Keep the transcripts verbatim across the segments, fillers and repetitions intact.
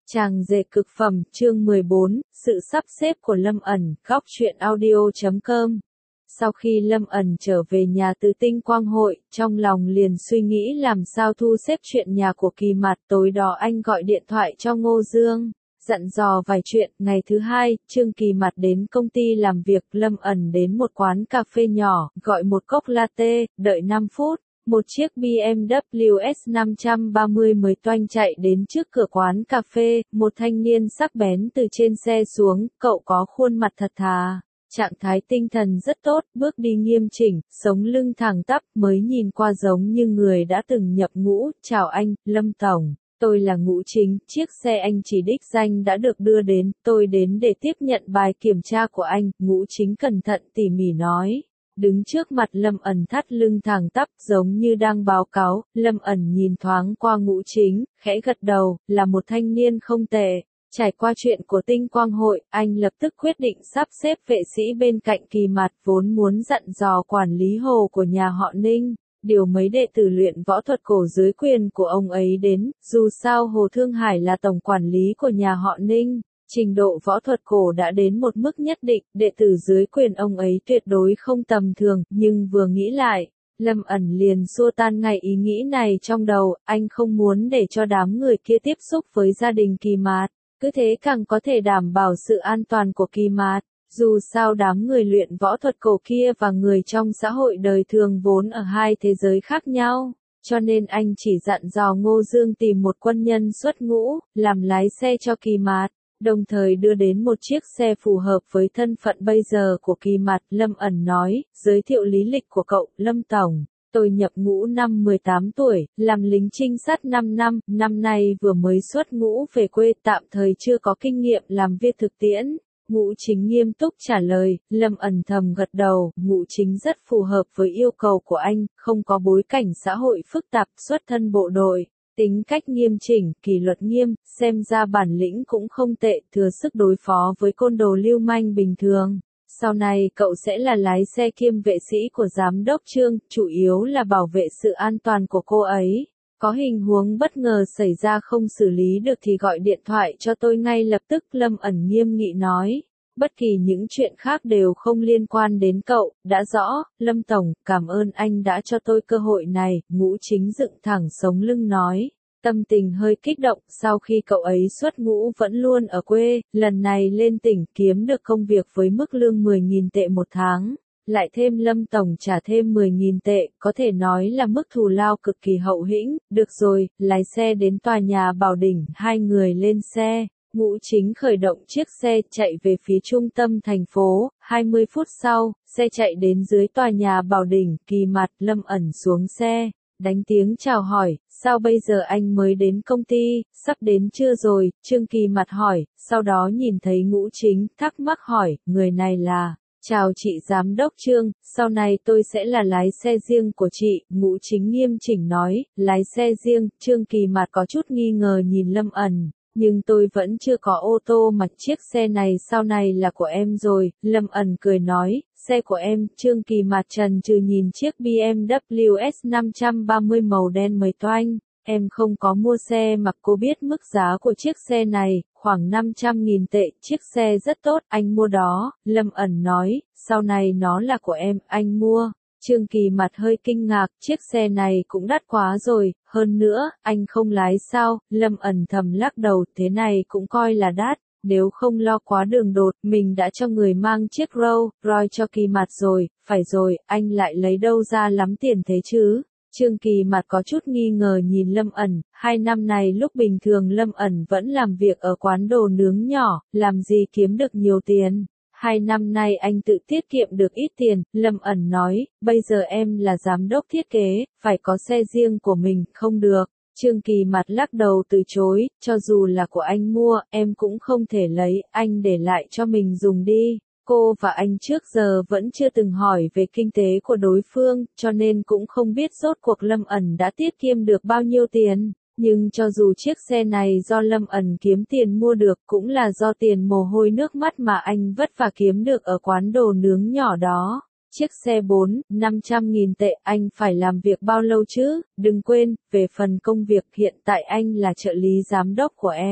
Chàng rể cực phẩm, chương mười bốn, sự sắp xếp của Lâm ẩn, góc truyện audio chấm com. Sau khi Lâm ẩn trở về nhà từ tinh quang hội, trong lòng liền suy nghĩ làm sao thu xếp chuyện nhà của Kỳ Mạt. Tối đó anh gọi điện thoại cho Ngô Dương, dặn dò vài chuyện. Ngày thứ hai, Trương Kỳ Mạt đến công ty làm việc, Lâm ẩn đến một quán cà phê nhỏ, gọi một cốc latte, đợi năm phút. Một chiếc B M W S năm ba mươi mới toanh chạy đến trước cửa quán cà phê, một thanh niên sắc bén từ trên xe xuống, cậu có khuôn mặt thật thà, trạng thái tinh thần rất tốt, bước đi nghiêm chỉnh, sống lưng thẳng tắp, mới nhìn qua giống như người đã từng nhập ngũ. Chào anh, Lâm Tổng, tôi là Ngũ Chính, chiếc xe anh chỉ đích danh đã được đưa đến, tôi đến để tiếp nhận bài kiểm tra của anh, Ngũ Chính cẩn thận tỉ mỉ nói. Đứng trước mặt Lâm ẩn thắt lưng thẳng tắp giống như đang báo cáo, Lâm ẩn nhìn thoáng qua Ngũ Chính, khẽ gật đầu, là một thanh niên không tệ. Trải qua chuyện của tinh quang hội, anh lập tức quyết định sắp xếp vệ sĩ bên cạnh Kỳ Mạt, vốn muốn dặn dò quản lý hồ của nhà họ Ninh, điều mấy đệ tử luyện võ thuật cổ dưới quyền của ông ấy đến, dù sao Hồ Thương Hải là tổng quản lý của nhà họ Ninh. Trình độ võ thuật cổ đã đến một mức nhất định, đệ tử dưới quyền ông ấy tuyệt đối không tầm thường, nhưng vừa nghĩ lại, Lâm ẩn liền xua tan ngay ý nghĩ này trong đầu, anh không muốn để cho đám người kia tiếp xúc với gia đình Kỳ Mạt, cứ thế càng có thể đảm bảo sự an toàn của Kỳ Mạt. Dù sao đám người luyện võ thuật cổ kia và người trong xã hội đời thường vốn ở hai thế giới khác nhau. Cho nên anh chỉ dặn dò Ngô Dương tìm một quân nhân xuất ngũ, làm lái xe cho Kỳ Mạt. Đồng thời đưa đến một chiếc xe phù hợp với thân phận bây giờ của Kỳ Mạt. Lâm ẩn nói, giới thiệu lý lịch của cậu, Lâm Tổng. Tôi nhập ngũ năm mười tám tuổi, làm lính trinh sát năm năm, năm nay vừa mới xuất ngũ về quê, tạm thời chưa có kinh nghiệm làm việc thực tiễn. Ngũ Chính nghiêm túc trả lời. Lâm ẩn thầm gật đầu, Ngũ Chính rất phù hợp với yêu cầu của anh, không có bối cảnh xã hội phức tạp, xuất thân bộ đội. Tính cách nghiêm chỉnh, kỷ luật nghiêm, xem ra bản lĩnh cũng không tệ, thừa sức đối phó với côn đồ lưu manh bình thường. Sau này cậu sẽ là lái xe kiêm vệ sĩ của giám đốc Trương, chủ yếu là bảo vệ sự an toàn của cô ấy. Có hình huống bất ngờ xảy ra không xử lý được thì gọi điện thoại cho tôi ngay lập tức, Lâm ẩn nghiêm nghị nói. Bất kỳ những chuyện khác đều không liên quan đến cậu, đã rõ, Lâm Tổng, cảm ơn anh đã cho tôi cơ hội này, Ngũ Chính dựng thẳng sống lưng nói. Tâm tình hơi kích động, sau khi cậu ấy xuất ngũ vẫn luôn ở quê, lần này lên tỉnh kiếm được công việc với mức lương mười nghìn tệ một tháng. Lại thêm Lâm Tổng trả thêm mười nghìn tệ, có thể nói là mức thù lao cực kỳ hậu hĩnh. Được rồi, lái xe đến tòa nhà Bảo Đỉnh, hai người lên xe. Ngũ Chính khởi động chiếc xe chạy về phía trung tâm thành phố, hai mươi phút sau, xe chạy đến dưới tòa nhà Bảo Đỉnh. Kỳ Mạt, Lâm ẩn xuống xe, đánh tiếng chào hỏi, sao bây giờ anh mới đến công ty, sắp đến chưa rồi, Trương Kỳ Mạt hỏi, sau đó nhìn thấy Ngũ Chính, thắc mắc hỏi, người này là, chào chị giám đốc Trương, sau này tôi sẽ là lái xe riêng của chị, Ngũ Chính nghiêm chỉnh nói, lái xe riêng, Trương Kỳ Mạt có chút nghi ngờ nhìn Lâm ẩn. Nhưng tôi vẫn chưa có ô tô mà chiếc xe này sau này là của em rồi, Lâm ẩn cười nói, xe của em. Trương Kỳ Mạt trần trừ nhìn chiếc B M W S năm ba mươi màu đen mới toanh, em không có mua xe mà cô biết mức giá của chiếc xe này, khoảng năm trăm nghìn tệ, chiếc xe rất tốt, anh mua đó, Lâm ẩn nói, sau này nó là của em, anh mua. Trương Kỳ Mạt hơi kinh ngạc, chiếc xe này cũng đắt quá rồi, hơn nữa, anh không lái sao, Lâm ẩn thầm lắc đầu, thế này cũng coi là đắt, nếu không lo quá đường đột, mình đã cho người mang chiếc Rolls Royce cho Kỳ Mạt rồi, phải rồi, anh lại lấy đâu ra lắm tiền thế chứ? Trương Kỳ Mạt có chút nghi ngờ nhìn Lâm ẩn, hai năm này lúc bình thường Lâm ẩn vẫn làm việc ở quán đồ nướng nhỏ, làm gì kiếm được nhiều tiền. Hai năm nay anh tự tiết kiệm được ít tiền, Lâm ẩn nói, bây giờ em là giám đốc thiết kế, phải có xe riêng của mình, không được. Trương Kỳ Mạt lắc đầu từ chối, cho dù là của anh mua, em cũng không thể lấy, anh để lại cho mình dùng đi. Cô và anh trước giờ vẫn chưa từng hỏi về kinh tế của đối phương, cho nên cũng không biết rốt cuộc Lâm ẩn đã tiết kiệm được bao nhiêu tiền. Nhưng cho dù chiếc xe này do Lâm ẩn kiếm tiền mua được, cũng là do tiền mồ hôi nước mắt mà anh vất vả kiếm được ở quán đồ nướng nhỏ đó. Chiếc xe bốn, năm trăm nghìn tệ, anh phải làm việc bao lâu chứ? Đừng quên, về phần công việc hiện tại anh là trợ lý giám đốc của em.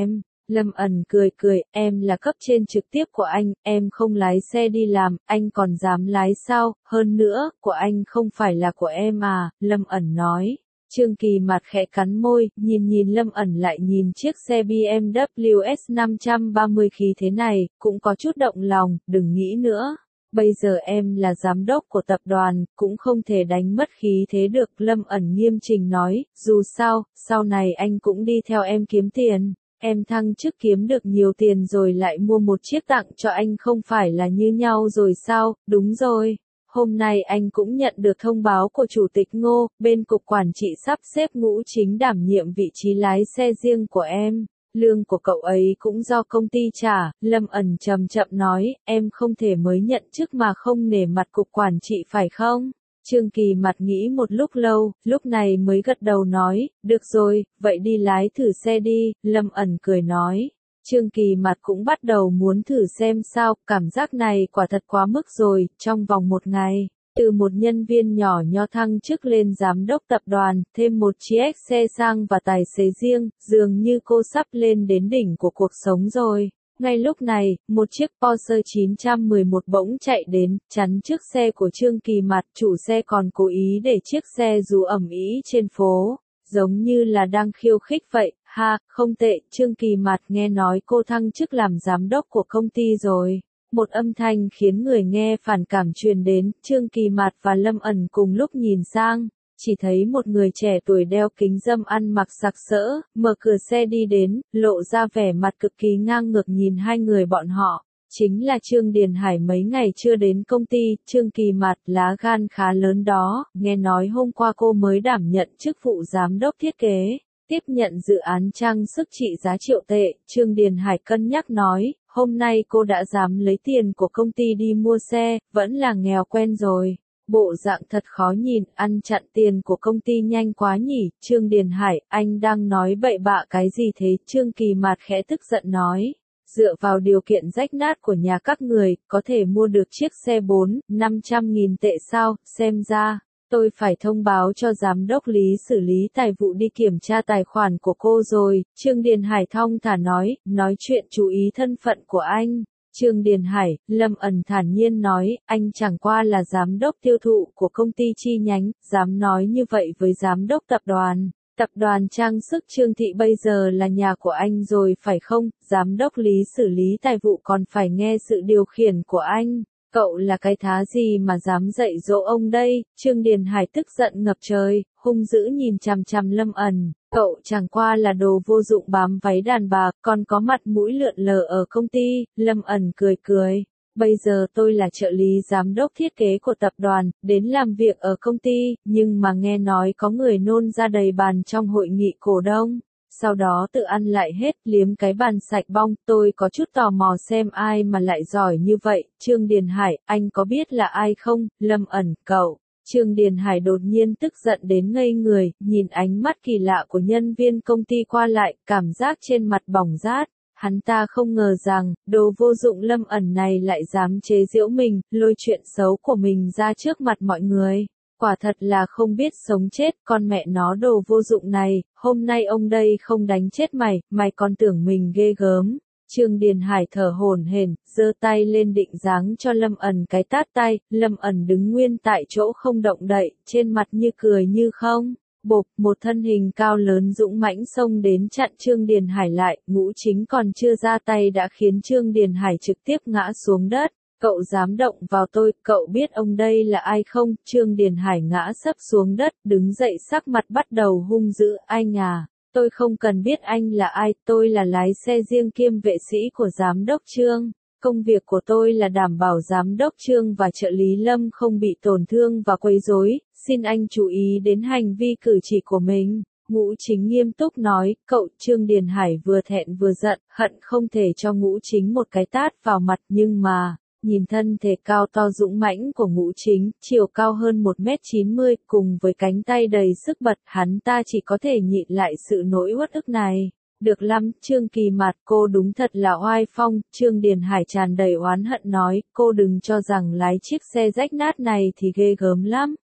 Lâm ẩn cười cười, em là cấp trên trực tiếp của anh, em không lái xe đi làm, anh còn dám lái sao, hơn nữa, của anh không phải là của em à, Lâm ẩn nói. Trương Kỳ mặt khẽ cắn môi, nhìn nhìn Lâm ẩn lại nhìn chiếc xe bê em vê S năm ba mươi khí thế này, cũng có chút động lòng, đừng nghĩ nữa. Bây giờ em là giám đốc của tập đoàn, cũng không thể đánh mất khí thế được, Lâm ẩn nghiêm trình nói, dù sao, sau này anh cũng đi theo em kiếm tiền, em thăng chức kiếm được nhiều tiền rồi lại mua một chiếc tặng cho anh không phải là như nhau rồi sao, đúng rồi. Hôm nay anh cũng nhận được thông báo của Chủ tịch Ngô, bên cục quản trị sắp xếp Ngũ Chính đảm nhiệm vị trí lái xe riêng của em. Lương của cậu ấy cũng do công ty trả, Lâm ẩn chậm chậm nói, em không thể mới nhận chức mà không nể mặt cục quản trị phải không? Trương Kỳ mặt nghĩ một lúc lâu, lúc này mới gật đầu nói, được rồi, vậy đi lái thử xe đi, Lâm ẩn cười nói. Trương Kỳ mặt cũng bắt đầu muốn thử xem sao, cảm giác này quả thật quá mức rồi, trong vòng một ngày. Từ một nhân viên nhỏ nho thăng chức lên giám đốc tập đoàn, thêm một chiếc xe sang và tài xế riêng, dường như cô sắp lên đến đỉnh của cuộc sống rồi. Ngay lúc này, một chiếc Porsche chín một một bỗng chạy đến, chắn trước xe của Trương Kỳ mặt, chủ xe còn cố ý để chiếc xe rú ầm ĩ trên phố, giống như là đang khiêu khích vậy. Ha, không tệ, Trương Kỳ mặt nghe nói cô thăng chức làm giám đốc của công ty rồi. Một âm thanh khiến người nghe phản cảm truyền đến, Trương Kỳ mặt và Lâm ẩn cùng lúc nhìn sang, chỉ thấy một người trẻ tuổi đeo kính râm ăn mặc sặc sỡ, mở cửa xe đi đến, lộ ra vẻ mặt cực kỳ ngang ngược nhìn hai người bọn họ. Chính là Trương Điền Hải mấy ngày chưa đến công ty, Trương Kỳ mặt lá gan khá lớn đó, nghe nói hôm qua cô mới đảm nhận chức vụ giám đốc thiết kế. Tiếp nhận dự án trang sức trị giá triệu tệ, Trương Điền Hải cân nhắc nói, hôm nay cô đã dám lấy tiền của công ty đi mua xe, vẫn là nghèo quen rồi. Bộ dạng thật khó nhìn, ăn chặn tiền của công ty nhanh quá nhỉ, Trương Điền Hải, anh đang nói bậy bạ cái gì thế, Trương Kỳ mặt khẽ tức giận nói. Dựa vào điều kiện rách nát của nhà các người, có thể mua được chiếc xe bốn, năm trăm nghìn tệ sao, xem ra. Tôi phải thông báo cho giám đốc Lý xử lý tài vụ đi kiểm tra tài khoản của cô rồi, Trương Điền Hải thong thả nói, nói chuyện chú ý thân phận của anh. Trương Điền Hải, Lâm ẩn thản nhiên nói, anh chẳng qua là giám đốc tiêu thụ của công ty chi nhánh, dám nói như vậy với giám đốc tập đoàn. Tập đoàn trang sức Trương Thị bây giờ là nhà của anh rồi phải không, giám đốc Lý xử lý tài vụ còn phải nghe sự điều khiển của anh. Cậu là cái thá gì mà dám dạy dỗ ông đây, Trương Điền Hải tức giận ngập trời, hung dữ nhìn chằm chằm Lâm ẩn, cậu chẳng qua là đồ vô dụng bám váy đàn bà, còn có mặt mũi lượn lờ ở công ty, Lâm ẩn cười cười. Bây giờ tôi là trợ lý giám đốc thiết kế của tập đoàn, đến làm việc ở công ty, nhưng mà nghe nói có người nôn ra đầy bàn trong hội nghị cổ đông. Sau đó tự ăn lại hết, liếm cái bàn sạch bong, tôi có chút tò mò xem ai mà lại giỏi như vậy, Trương Điền Hải, anh có biết là ai không, Lâm ẩn, cậu, Trương Điền Hải đột nhiên tức giận đến ngây người, nhìn ánh mắt kỳ lạ của nhân viên công ty qua lại, cảm giác trên mặt bỏng rát, hắn ta không ngờ rằng, đồ vô dụng Lâm ẩn này lại dám chế giễu mình, lôi chuyện xấu của mình ra trước mặt mọi người. Quả thật là không biết sống chết, con mẹ nó đồ vô dụng này, hôm nay ông đây không đánh chết mày, mày còn tưởng mình ghê gớm. Trương Điền Hải thở hổn hển, giơ tay lên định giáng cho Lâm ẩn cái tát tay, Lâm ẩn đứng nguyên tại chỗ không động đậy, trên mặt như cười như không. Bộp, một thân hình cao lớn dũng mãnh xông đến chặn Trương Điền Hải lại, Ngũ Chính còn chưa ra tay đã khiến Trương Điền Hải trực tiếp ngã xuống đất. Cậu dám động vào tôi, cậu biết ông đây là ai không? Trương Điền Hải ngã sấp xuống đất, đứng dậy sắc mặt bắt đầu hung dữ, anh à, tôi không cần biết anh là ai, tôi là lái xe riêng kiêm vệ sĩ của giám đốc Trương. Công việc của tôi là đảm bảo giám đốc Trương và trợ lý Lâm không bị tổn thương và quấy rối, xin anh chú ý đến hành vi cử chỉ của mình. Ngũ Chính nghiêm túc nói, cậu Trương Điền Hải vừa thẹn vừa giận, hận không thể cho Ngũ Chính một cái tát vào mặt nhưng mà... Nhìn thân thể cao to dũng mãnh của Ngũ Chính, chiều cao hơn một mét chín mươi, cùng với cánh tay đầy sức bật, hắn ta chỉ có thể nhịn lại sự nỗi uất ức này. Được lắm, Trương Kỳ mặt, cô đúng thật là oai phong, Trương Điền Hải tràn đầy oán hận nói, cô đừng cho rằng lái chiếc xe rách nát này thì ghê gớm lắm.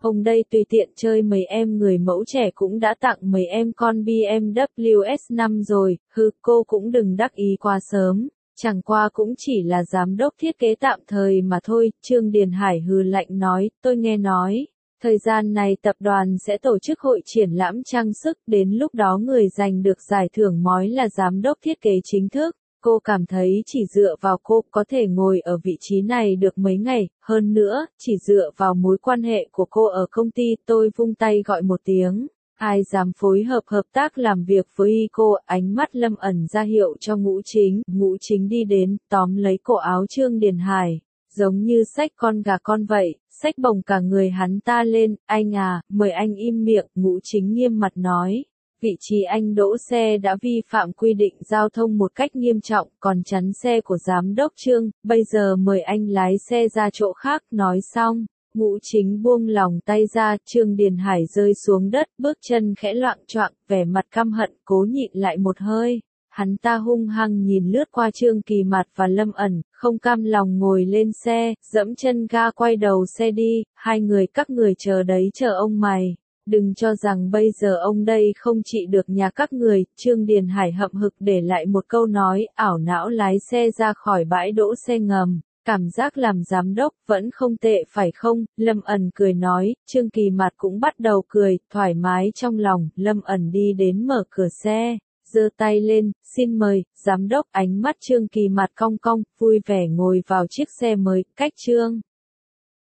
ông đây tùy tiện chơi mấy em người mẫu trẻ cũng đã tặng mấy em con bê em vê S năm rồi, hừ cô cũng đừng đắc ý quá sớm. Chẳng qua cũng chỉ là giám đốc thiết kế tạm thời mà thôi, Trương Điền Hải hừ lạnh nói, tôi nghe nói, thời gian này tập đoàn sẽ tổ chức hội triển lãm trang sức, đến lúc đó người giành được giải thưởng mói là giám đốc thiết kế chính thức. Cô cảm thấy chỉ dựa vào cô có thể ngồi ở vị trí này được mấy ngày, hơn nữa, chỉ dựa vào mối quan hệ của cô ở công ty tôi vung tay gọi một tiếng. Ai dám phối hợp hợp tác làm việc với cô, ánh mắt Lâm ẩn ra hiệu cho Ngũ Chính, Ngũ Chính đi đến, tóm lấy cổ áo Trương Điền Hải, giống như xách con gà con vậy, xách bồng cả người hắn ta lên, anh à, mời anh im miệng, Ngũ Chính nghiêm mặt nói. Vị trí anh đỗ xe đã vi phạm quy định giao thông một cách nghiêm trọng, còn chắn xe của giám đốc Trương, bây giờ mời anh lái xe ra chỗ khác, nói xong. Ngũ Chính buông lòng tay ra, Trương Điền Hải rơi xuống đất, bước chân khẽ loạng choạng, vẻ mặt căm hận, cố nhịn lại một hơi. Hắn ta hung hăng nhìn lướt qua Trương Kỳ Mạt và Lâm ẩn, không cam lòng ngồi lên xe, dẫm chân ga quay đầu xe đi, hai người các người chờ đấy chờ ông mày. Đừng cho rằng bây giờ ông đây không trị được nhà các người, Trương Điền Hải hậm hực để lại một câu nói, ảo não lái xe ra khỏi bãi đỗ xe ngầm. Cảm giác làm giám đốc vẫn không tệ phải không? Lâm ẩn cười nói, Trương Kỳ Mạt cũng bắt đầu cười, thoải mái trong lòng, Lâm ẩn đi đến mở cửa xe, giơ tay lên, xin mời, giám đốc, ánh mắt Trương Kỳ Mạt cong cong, vui vẻ ngồi vào chiếc xe mới, cách Trương.